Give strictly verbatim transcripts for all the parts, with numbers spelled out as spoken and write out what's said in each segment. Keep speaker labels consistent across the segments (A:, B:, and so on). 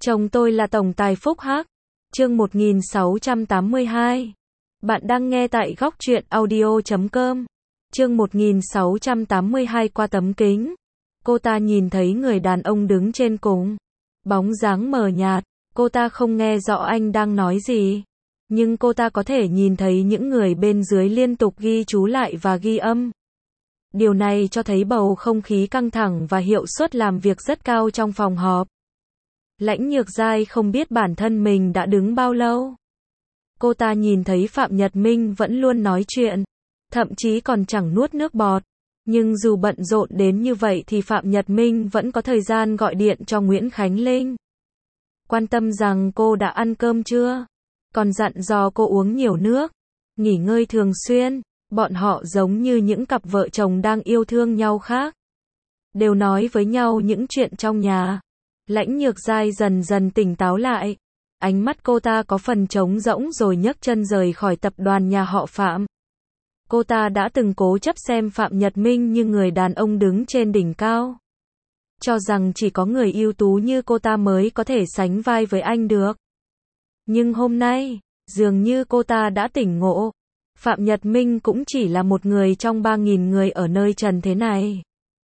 A: Chồng tôi là tổng tài Phúc Hắc. Chương một nghìn sáu trăm tám mươi hai. Bạn đang nghe tại góc truyện audio chấm com. Chương một nghìn sáu trăm tám mươi hai. Qua tấm kính, cô ta nhìn thấy người đàn ông đứng trên cùng. Bóng dáng mờ nhạt, cô ta không nghe rõ anh đang nói gì. Nhưng cô ta có thể nhìn thấy những người bên dưới liên tục ghi chú lại và ghi âm. Điều này cho thấy bầu không khí căng thẳng và hiệu suất làm việc rất cao trong phòng họp. Lãnh Nhược Giai không biết bản thân mình đã đứng bao lâu. Cô ta nhìn thấy Phạm Nhật Minh vẫn luôn nói chuyện, thậm chí còn chẳng nuốt nước bọt. Nhưng dù bận rộn đến như vậy thì Phạm Nhật Minh vẫn có thời gian gọi điện cho Nguyễn Khánh Linh. Quan tâm rằng cô đã ăn cơm chưa, còn dặn dò cô uống nhiều nước, nghỉ ngơi thường xuyên. Bọn họ giống như những cặp vợ chồng đang yêu thương nhau khác. Đều nói với nhau những chuyện trong nhà. Lãnh Nhược Giai dần dần tỉnh táo lại. Ánh mắt cô ta có phần trống rỗng rồi nhấc chân rời khỏi tập đoàn nhà họ Phạm. Cô ta đã từng cố chấp xem Phạm Nhật Minh như người đàn ông đứng trên đỉnh cao. Cho rằng chỉ có người ưu tú như cô ta mới có thể sánh vai với anh được. Nhưng hôm nay, dường như cô ta đã tỉnh ngộ. Phạm Nhật Minh cũng chỉ là một người trong ba nghìn người ở nơi trần thế này.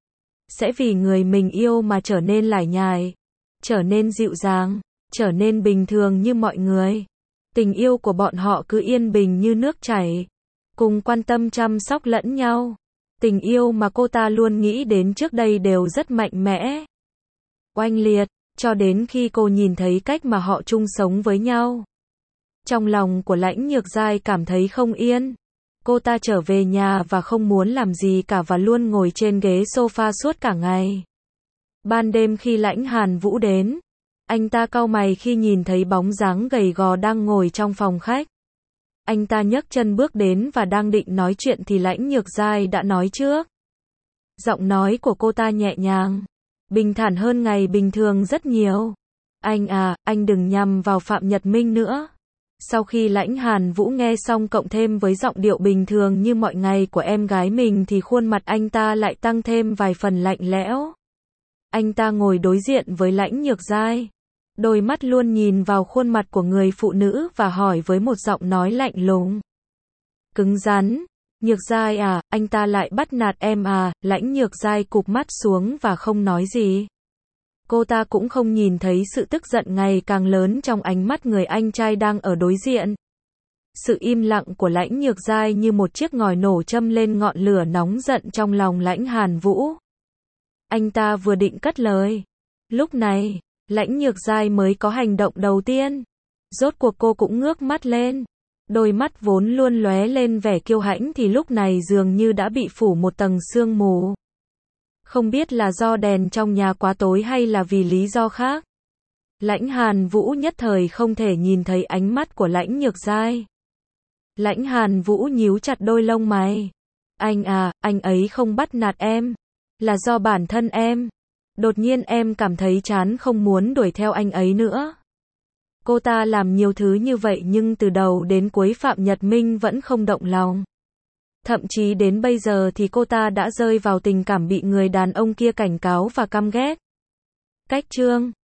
A: Sẽ vì người mình yêu mà trở nên lải nhải, trở nên dịu dàng, trở nên bình thường như mọi người. Tình yêu của bọn họ cứ yên bình như nước chảy, cùng quan tâm chăm sóc lẫn nhau. Tình yêu mà cô ta luôn nghĩ đến trước đây đều rất mạnh mẽ, oanh liệt, cho đến khi cô nhìn thấy cách mà họ chung sống với nhau. Trong lòng của Lãnh Nhược Giai cảm thấy không yên. Cô ta trở về nhà và không muốn làm gì cả và luôn ngồi trên ghế sofa suốt cả ngày. Ban đêm khi Lãnh Hàn Vũ đến, anh ta cau mày khi nhìn thấy bóng dáng gầy gò đang ngồi trong phòng khách. Anh ta nhấc chân bước đến và đang định nói chuyện thì Lãnh Nhược Giai đã nói trước. Giọng nói của cô ta nhẹ nhàng, bình thản hơn ngày bình thường rất nhiều. Anh à, anh đừng nhằm vào Phạm Nhật Minh nữa. Sau khi Lãnh Hàn Vũ nghe xong cộng thêm với giọng điệu bình thường như mọi ngày của em gái mình thì khuôn mặt anh ta lại tăng thêm vài phần lạnh lẽo. Anh ta ngồi đối diện với Lãnh Nhược Giai, đôi mắt luôn nhìn vào khuôn mặt của người phụ nữ và hỏi với một giọng nói lạnh lùng, cứng rắn, Nhược Giai à, anh ta lại bắt nạt em à? Lãnh Nhược Giai cụp mắt xuống và không nói gì. Cô ta cũng không nhìn thấy sự tức giận ngày càng lớn trong ánh mắt người anh trai đang ở đối diện. Sự im lặng của Lãnh Nhược Giai như một chiếc ngòi nổ châm lên ngọn lửa nóng giận trong lòng Lãnh Hàn Vũ. Anh ta vừa định cất lời. Lúc này, Lãnh Nhược Giai mới có hành động đầu tiên. Rốt cuộc cô cũng ngước mắt lên. Đôi mắt vốn luôn lóe lên vẻ kiêu hãnh thì lúc này dường như đã bị phủ một tầng sương mù. Không biết là do đèn trong nhà quá tối hay là vì lý do khác. Lãnh Hàn Vũ nhất thời không thể nhìn thấy ánh mắt của Lãnh Nhược Giai. Lãnh Hàn Vũ nhíu chặt đôi lông mày. Anh à, anh ấy không bắt nạt em. Là do bản thân em. Đột nhiên em cảm thấy chán không muốn đuổi theo anh ấy nữa. Cô ta làm nhiều thứ như vậy nhưng từ đầu đến cuối Phạm Nhật Minh vẫn không động lòng. Thậm chí đến bây giờ thì cô ta đã rơi vào tình cảm bị người đàn ông kia cảnh cáo và căm ghét. Cách chương